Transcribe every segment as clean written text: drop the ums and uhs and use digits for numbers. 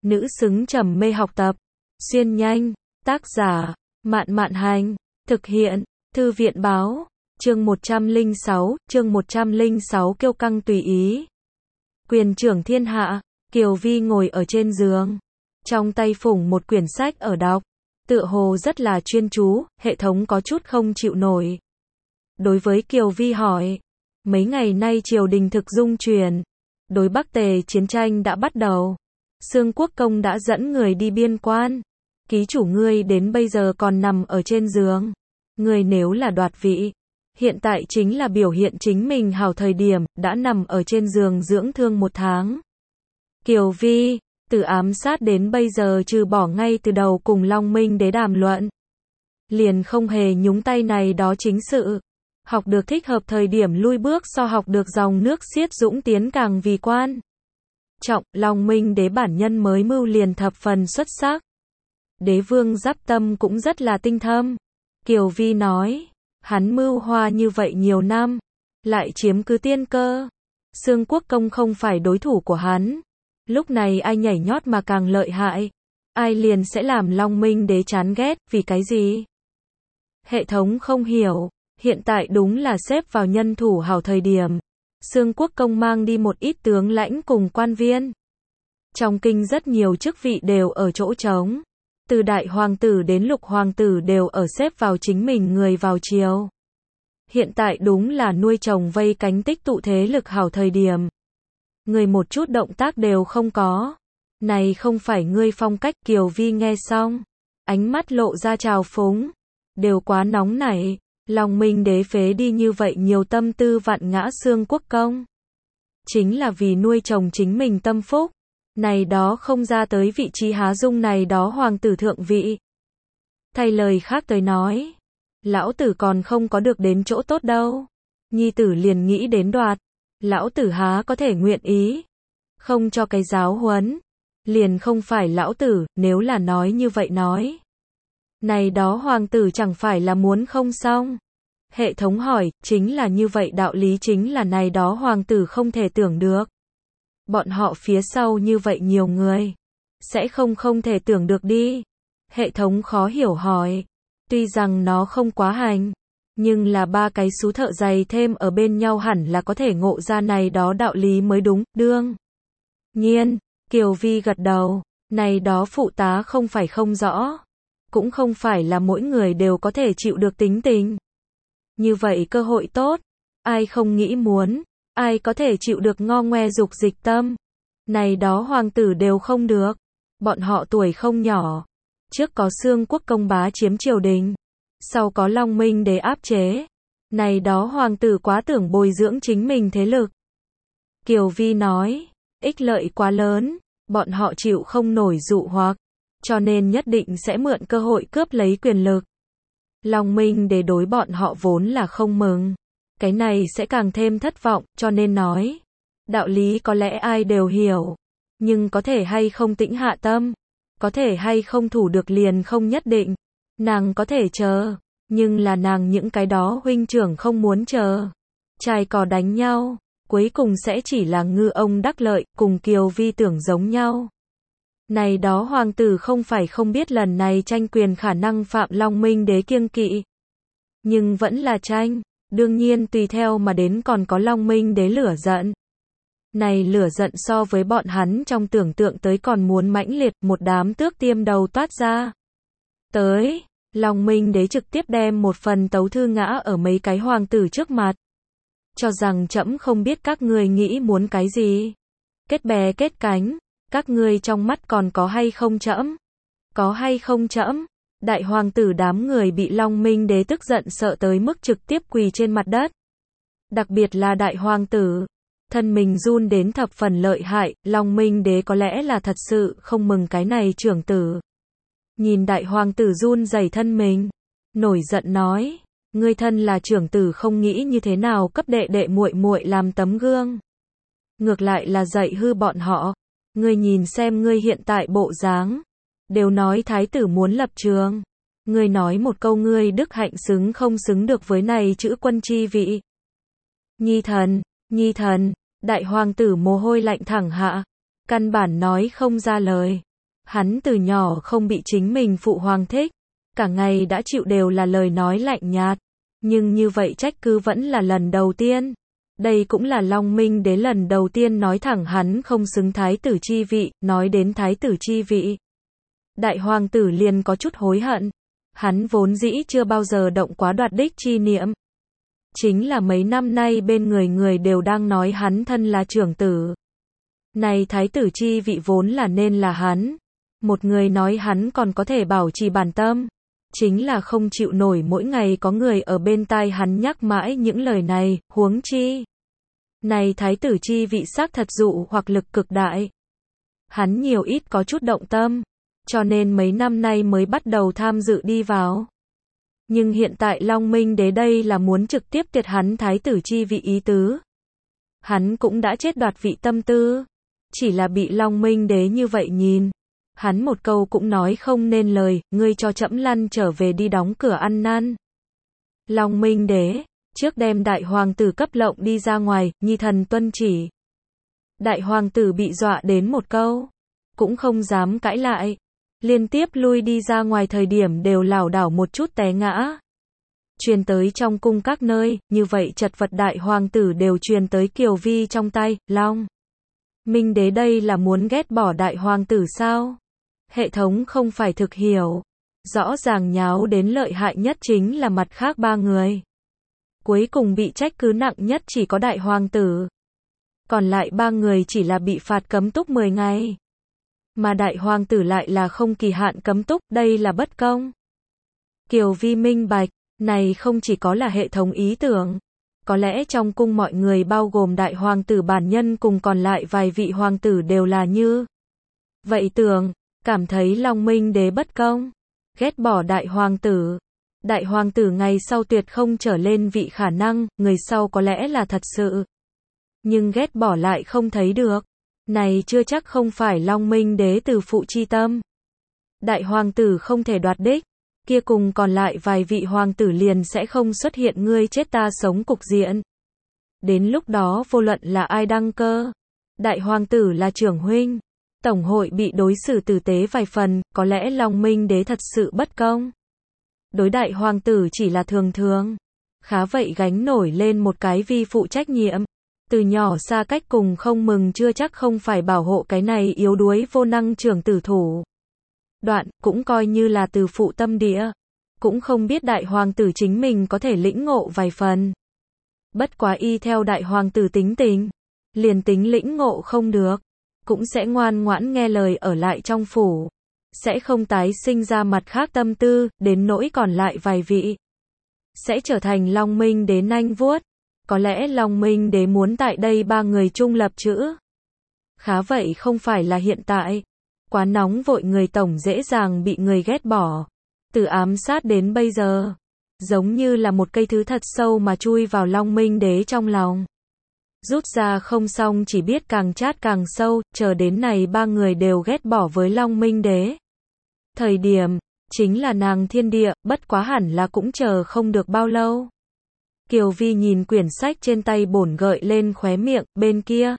nữ xứng trầm mê học tập. Xuyên nhanh, tác giả, Mạn Mạn Hành, thực hiện, Thư viện báo, chương 106 kiêu căng tùy ý. Quyền trưởng thiên hạ, Kiều Vi ngồi ở trên giường, trong tay phủng một quyển sách ở đọc, tựa hồ rất là chuyên chú, hệ thống có chút không chịu nổi. Đối với Kiều Vi hỏi, mấy ngày nay triều đình thực dung chuyển, đối Bắc Tề chiến tranh đã bắt đầu, Xương Quốc Công đã dẫn người đi biên quan, ký chủ ngươi đến bây giờ còn nằm ở trên giường, ngươi nếu là đoạt vị, hiện tại chính là biểu hiện chính mình hảo thời điểm, đã nằm ở trên giường dưỡng thương 1 tháng. Kiều Vi, từ ám sát đến bây giờ trừ bỏ ngay từ đầu cùng Long Minh Đế đàm luận, liền không hề nhúng tay này đó chính sự. Học được thích hợp thời điểm lui bước so học được dòng nước xiết dũng tiến càng vì quan trọng. Long Minh Đế bản nhân mới mưu liền thập phần xuất sắc. Đế vương Giáp Tâm cũng rất là tinh thâm. Kiều Vi nói, hắn mưu hoa như vậy nhiều năm, lại chiếm cứ tiên cơ. Xương Quốc Công không phải đối thủ của hắn. Lúc này ai nhảy nhót mà càng lợi hại, ai liền sẽ làm Long Minh Đế chán ghét, vì cái gì? Hệ thống không hiểu, hiện tại đúng là xếp vào nhân thủ hảo thời điểm. Xương Quốc Công mang đi một ít tướng lãnh cùng quan viên. Trong kinh rất nhiều chức vị đều ở chỗ trống. Từ đại hoàng tử đến lục hoàng tử đều ở xếp vào chính mình người vào triều. Hiện tại đúng là nuôi trồng vây cánh tích tụ thế lực hảo thời điểm. Người một chút động tác đều không có. Này không phải ngươi phong cách. Kiều Vi nghe xong, ánh mắt lộ ra trào phúng. Đều quá nóng nảy. Long Minh Đế phế đi như vậy nhiều tâm tư vặn ngã Xương Quốc Công, chính là vì nuôi trồng chính mình tâm phúc. Này đó không ra tới vị trí há dung này đó hoàng tử thượng vị. Thay lời khác tới nói, lão tử còn không có được đến chỗ tốt đâu, nhi tử liền nghĩ đến đoạt, lão tử há có thể nguyện ý không cho cái giáo huấn, liền không phải lão tử. Nếu là nói như vậy nói, này đó hoàng tử chẳng phải là muốn không xong. Hệ thống hỏi, chính là như vậy, đạo lý chính là này đó hoàng tử không thể tưởng được. Bọn họ phía sau như vậy nhiều người, sẽ không thể tưởng được đi. Hệ thống khó hiểu hỏi, tuy rằng nó không quá hành, nhưng là 3 cái sú thợ giày thêm ở bên nhau hẳn là có thể ngộ ra này đó đạo lý mới đúng. Đương nhiên, Kiều Vi gật đầu, này đó phụ tá không phải không rõ, cũng không phải là mỗi người đều có thể chịu được tính tình. Như vậy cơ hội tốt, ai không nghĩ muốn, ai có thể chịu được ngo ngoe dục dịch tâm. Này đó hoàng tử đều không được, bọn họ tuổi không nhỏ. Trước có Xương Quốc Công bá chiếm triều đình, sau có Long Minh Đế áp chế. Này đó hoàng tử quá tưởng bồi dưỡng chính mình thế lực. Kiều Vi nói, ích lợi quá lớn, bọn họ chịu không nổi dụ hoặc, cho nên nhất định sẽ mượn cơ hội cướp lấy quyền lực. Long Minh Đế đối bọn họ vốn là không mừng, cái này sẽ càng thêm thất vọng, cho nên nói, đạo lý có lẽ ai đều hiểu, nhưng có thể hay không tĩnh hạ tâm, có thể hay không thủ được liền không nhất định. Nàng có thể chờ, nhưng là nàng những cái đó huynh trưởng không muốn chờ. Trai cò đánh nhau, cuối cùng sẽ chỉ là ngư ông đắc lợi, cùng Kiều Vi tưởng giống nhau. Này đó hoàng tử không phải không biết lần này tranh quyền khả năng phạm Long Minh Đế kiêng kỵ, nhưng vẫn là tranh. Đương nhiên tùy theo mà đến còn có Long Minh Đế lửa giận. Này lửa giận so với bọn hắn trong tưởng tượng tới còn muốn mãnh liệt, một đám tước tiêm đầu toát ra. Tới, Long Minh Đế trực tiếp đem một phần tấu thư ngã ở mấy cái hoàng tử trước mặt. Cho rằng trẫm không biết các ngươi nghĩ muốn cái gì. Kết bè kết cánh, các ngươi trong mắt còn có hay không trẫm? Có hay không trẫm? Đại hoàng tử đám người bị Long Minh Đế tức giận sợ tới mức trực tiếp quỳ trên mặt đất. Đặc biệt là đại hoàng tử, thân mình run đến thập phần lợi hại. Long Minh Đế có lẽ là thật sự không mừng cái này trưởng tử. Nhìn đại hoàng tử run rẩy thân mình, nổi giận nói, ngươi thân là trưởng tử không nghĩ như thế nào cấp đệ đệ muội muội làm tấm gương, ngược lại là dạy hư bọn họ. Ngươi nhìn xem ngươi hiện tại bộ dáng, đều nói thái tử muốn lập trường, ngươi nói một câu ngươi đức hạnh xứng không xứng được với này chữ quân chi vị. Nhi thần, đại hoàng tử mồ hôi lạnh thẳng hạ, căn bản nói không ra lời. Hắn từ nhỏ không bị chính mình phụ hoàng thích, cả ngày đã chịu đều là lời nói lạnh nhạt, nhưng như vậy trách cứ vẫn là lần đầu tiên. Đây cũng là Long Minh Đế lần đầu tiên nói thẳng hắn không xứng thái tử chi vị, nói đến thái tử chi vị. Đại hoàng tử liền có chút hối hận, hắn vốn dĩ chưa bao giờ động quá đoạt đích chi niệm. Chính là mấy năm nay bên người người đều đang nói hắn thân là trưởng tử. Này thái tử chi vị vốn là nên là hắn. Một người nói hắn còn có thể bảo trì bản tâm. Chính là không chịu nổi mỗi ngày có người ở bên tai hắn nhắc mãi những lời này, huống chi. Này thái tử chi vị xác thật dụ hoặc lực cực đại. Hắn nhiều ít có chút động tâm, cho nên mấy năm nay mới bắt đầu tham dự đi vào. Nhưng hiện tại Long Minh Đế đây là muốn trực tiếp tiệt hắn thái tử chi vị ý tứ. Hắn cũng đã chết đoạt vị tâm tư, chỉ là bị Long Minh Đế như vậy nhìn. Hắn một câu cũng nói không nên lời, ngươi cho trẫm lăn trở về đi đóng cửa ăn năn. Long Minh Đế, trước đem đại hoàng tử cấp lộng đi ra ngoài, nhi thần tuân chỉ. Đại hoàng tử bị dọa đến một câu, cũng không dám cãi lại. Liên tiếp lui đi ra ngoài thời điểm đều lảo đảo một chút té ngã. Truyền tới trong cung các nơi, như vậy chật vật đại hoàng tử đều truyền tới Kiều Vi trong tay, Long Minh Đế đây là muốn ghét bỏ đại hoàng tử sao? Hệ thống không phải thực hiểu. Rõ ràng nháo đến lợi hại nhất chính là mặt khác ba người. Cuối cùng bị trách cứ nặng nhất chỉ có đại hoàng tử. Còn lại ba người chỉ là bị phạt cấm túc 10 ngày. Mà đại hoàng tử lại là không kỳ hạn cấm túc, đây là bất công. Kiều Vi minh bạch, này không chỉ có là hệ thống ý tưởng. Có lẽ trong cung mọi người bao gồm đại hoàng tử bản nhân cùng còn lại vài vị hoàng tử đều là như vậy tưởng, cảm thấy Long Minh Đế bất công, ghét bỏ đại hoàng tử. Đại hoàng tử ngày sau tuyệt không trở lên vị khả năng, người sau có lẽ là thật sự. Nhưng ghét bỏ lại không thấy được. Này chưa chắc không phải Long Minh Đế từ phụ chi tâm. Đại hoàng tử không thể đoạt đích, kia cùng còn lại vài vị hoàng tử liền sẽ không xuất hiện ngươi chết ta sống cục diện. Đến lúc đó vô luận là ai đăng cơ, đại hoàng tử là trưởng huynh, tổng hội bị đối xử tử tế vài phần, có lẽ Long Minh Đế thật sự bất công. Đối đại hoàng tử chỉ là thường thường, khá vậy gánh nổi lên một cái vi phụ trách nhiệm. Từ nhỏ xa cách cùng không mừng chưa chắc không phải bảo hộ cái này yếu đuối vô năng trưởng tử thủ. Đoạn, cũng coi như là từ phụ tâm địa. Cũng không biết đại hoàng tử chính mình có thể lĩnh ngộ vài phần. Bất quá y theo đại hoàng tử tính tình. Liền tính lĩnh ngộ không được. Cũng sẽ ngoan ngoãn nghe lời ở lại trong phủ. Sẽ không tái sinh ra mặt khác tâm tư, đến nỗi còn lại vài vị. Sẽ trở thành Long Minh Đế nanh vuốt. Có lẽ Long Minh Đế muốn tại đây ba người chung lập chữ. Khá vậy không phải là hiện tại. Quá nóng vội người tổng dễ dàng bị người ghét bỏ. Từ ám sát đến bây giờ. Giống như là một cây thứ thật sâu mà chui vào Long Minh Đế trong lòng. Rút ra không xong chỉ biết càng chát càng sâu, chờ đến này ba người đều ghét bỏ với Long Minh Đế. Thời điểm, chính là nàng thiên địa, bất quá hẳn là cũng chờ không được bao lâu. Kiều Vi nhìn quyển sách trên tay bổn gợi lên khóe miệng, bên kia.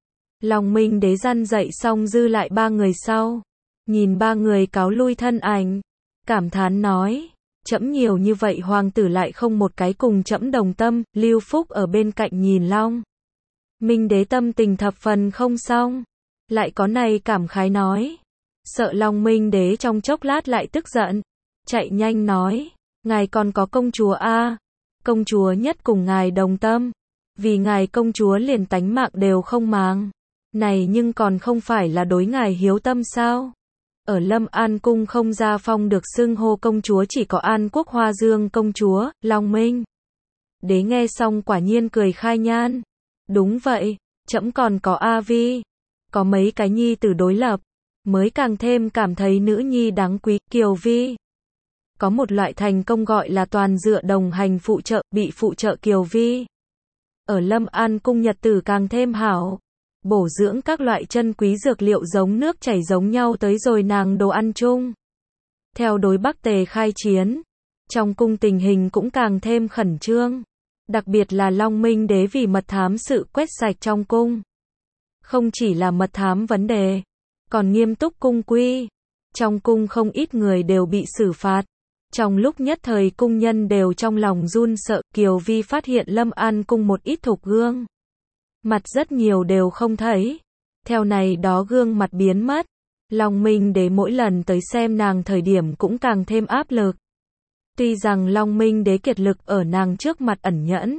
Long Minh Đế răn dậy xong dư lại ba người sau. Nhìn ba người cáo lui thân ảnh. Cảm thán nói, trẫm nhiều như vậy hoàng tử lại không một cái cùng trẫm đồng tâm, Lưu Phúc ở bên cạnh nhìn Long Minh Đế tâm tình thập phần không xong. Lại có này cảm khái nói. Sợ Long Minh Đế trong chốc lát lại tức giận. Chạy nhanh nói, ngài còn có công chúa a, công chúa nhất cùng ngài đồng tâm. Vì ngài công chúa liền tánh mạng đều không màng. Này nhưng còn không phải là đối ngài hiếu tâm sao? Ở Lâm An cung không gia phong được xưng hô công chúa chỉ có An Quốc Hoa Dương công chúa, Long Minh Đế nghe xong quả nhiên cười khai nhan. Đúng vậy, trẫm còn có A Vi. Có mấy cái nhi tử đối lập. Mới càng thêm cảm thấy nữ nhi đáng quý, Kiều Vi. Có một loại thành công gọi là toàn dựa đồng hành phụ trợ, bị phụ trợ Kiều Vi. Ở Lâm An cung nhật tử càng thêm hảo. Bổ dưỡng các loại chân quý dược liệu giống nước chảy giống nhau tới rồi nàng đồ ăn chung. Theo đối Bắc Tề khai chiến, trong cung tình hình cũng càng thêm khẩn trương. Đặc biệt là Long Minh Đế vì mật thám sự quét sạch trong cung. Không chỉ là mật thám vấn đề, còn nghiêm túc cung quy. Trong cung không ít người đều bị xử phạt. Trong lúc nhất thời cung nhân đều trong lòng run sợ, Kiều Vi phát hiện Lâm An cung một ít thục gương mặt rất nhiều đều không thấy. Theo này đó gương mặt biến mất. Long Minh Đế mỗi lần tới xem nàng thời điểm cũng càng thêm áp lực. Tuy rằng Long Minh Đế kiệt lực ở nàng trước mặt ẩn nhẫn,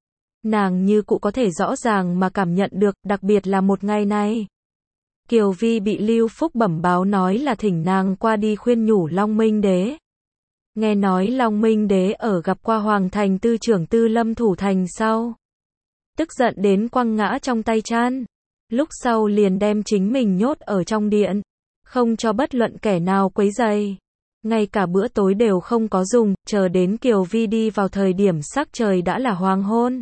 nàng như cụ có thể rõ ràng mà cảm nhận được, đặc biệt là một ngày này. Kiều Vi bị Lưu Phúc bẩm báo nói là thỉnh nàng qua đi khuyên nhủ Long Minh Đế. Nghe nói Long Minh Đế ở gặp qua Hoàng Thành Tư trưởng Tư Lâm thủ thành sau, tức giận đến quăng ngã trong tay chan. Lúc sau liền đem chính mình nhốt ở trong điện, không cho bất luận kẻ nào quấy rầy. Ngay cả bữa tối đều không có dùng, chờ đến Kiều Vi đi vào thời điểm sắc trời đã là hoàng hôn.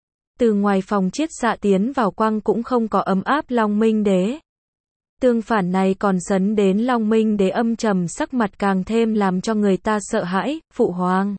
Từ ngoài phòng chiết xạ tiến vào quang cũng không có ấm áp Long Minh Đế. Tương phản này còn sấn đến Long Minh Đế âm trầm sắc mặt càng thêm làm cho người ta sợ hãi. Phụ hoàng,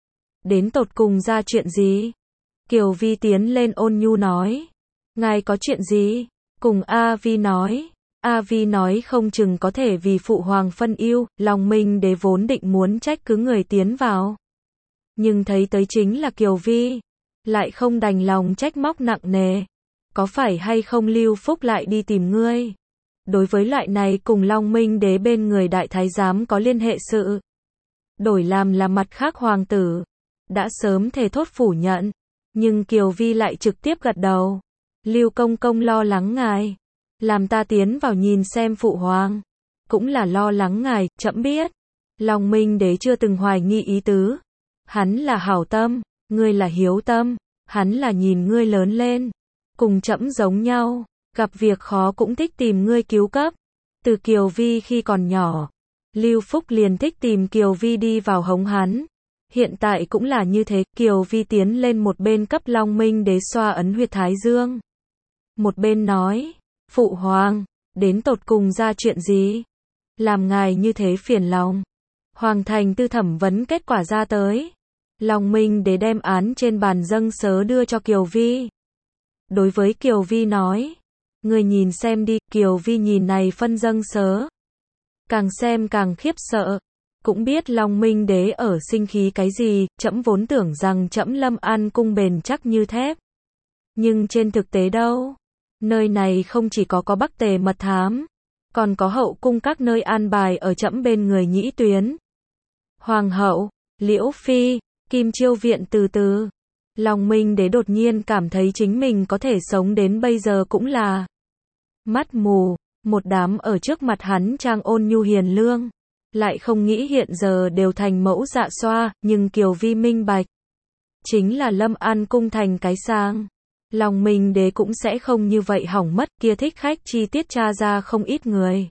đến tột cùng ra chuyện gì? Kiều Vi tiến lên ôn nhu nói. Ngài có chuyện gì? Cùng A Vi nói. A Vi nói không chừng có thể vì phụ hoàng phân ưu. Long Minh Đế vốn định muốn trách cứ người tiến vào, nhưng thấy tới chính là Kiều Vi, lại không đành lòng trách móc nặng nề. Có phải hay không Lưu Phúc lại đi tìm ngươi? Đối với loại này cùng Long Minh Đế bên người đại thái giám có liên hệ sự, đổi làm là mặt khác hoàng tử, đã sớm thề thốt phủ nhận. Nhưng Kiều Vi lại trực tiếp gật đầu. Lưu công công lo lắng ngài, làm ta tiến vào nhìn xem phụ hoàng. Cũng là lo lắng ngài, trẫm biết. Long Minh Đế chưa từng hoài nghi ý tứ. Hắn là hảo tâm, ngươi là hiếu tâm. Hắn là nhìn ngươi lớn lên, cùng trẫm giống nhau, gặp việc khó cũng thích tìm ngươi cứu cấp. Từ Kiều Vi khi còn nhỏ, Lưu Phúc liền thích tìm Kiều Vi đi vào hống hắn. Hiện tại cũng là như thế. Kiều Vi tiến lên một bên cấp Long Minh Đế xoa ấn huyệt thái dương, một bên nói, phụ hoàng, đến tột cùng ra chuyện gì? Làm ngài như thế phiền lòng. Hoàng Thành Tư thẩm vấn kết quả ra tới. Long Minh Đế đem án trên bàn dâng sớ đưa cho Kiều Vi. Đối với Kiều Vi nói, người nhìn xem đi. Kiều Vi nhìn này phân dâng sớ, càng xem càng khiếp sợ. Cũng biết Long Minh Đế ở sinh khí cái gì. Trẫm vốn tưởng rằng trẫm Lâm An cung bền chắc như thép, nhưng trên thực tế đâu. Nơi này không chỉ có Bắc Tề mật thám, còn có hậu cung các nơi an bài ở trẫm bên người nhĩ tuyến, hoàng hậu, liễu phi, kim chiêu viện từ từ. Long Minh Đế đột nhiên cảm thấy chính mình có thể sống đến bây giờ cũng là mắt mù. Một đám ở trước mặt hắn trang ôn nhu hiền lương, lại không nghĩ hiện giờ đều thành mẫu dạ xoa. Nhưng Kiều Vi minh bạch, chính là Lâm An cung thành cái sang, Long Minh Đế cũng sẽ không như vậy hỏng mất. Kia thích khách chi tiết tra ra không ít người.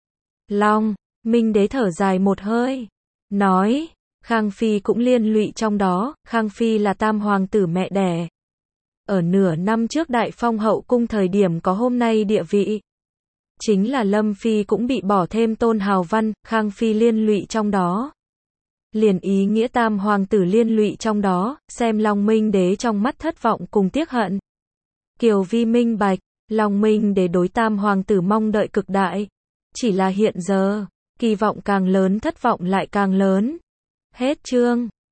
Long Minh Đế thở dài một hơi, nói, Khang Phi cũng liên lụy trong đó. Khang Phi là tam hoàng tử mẹ đẻ, ở nửa năm trước đại phong hậu cung thời điểm có hôm nay địa vị. Chính là Lâm Phi cũng bị bỏ thêm tôn hào văn, Khang Phi liên lụy trong đó. Liền ý nghĩa tam hoàng tử liên lụy trong đó, xem Long Minh Đế trong mắt thất vọng cùng tiếc hận. Kiều Vi minh bạch, Long Minh Đế đối tam hoàng tử mong đợi cực đại. Chỉ là hiện giờ, kỳ vọng càng lớn thất vọng lại càng lớn. Hết chương.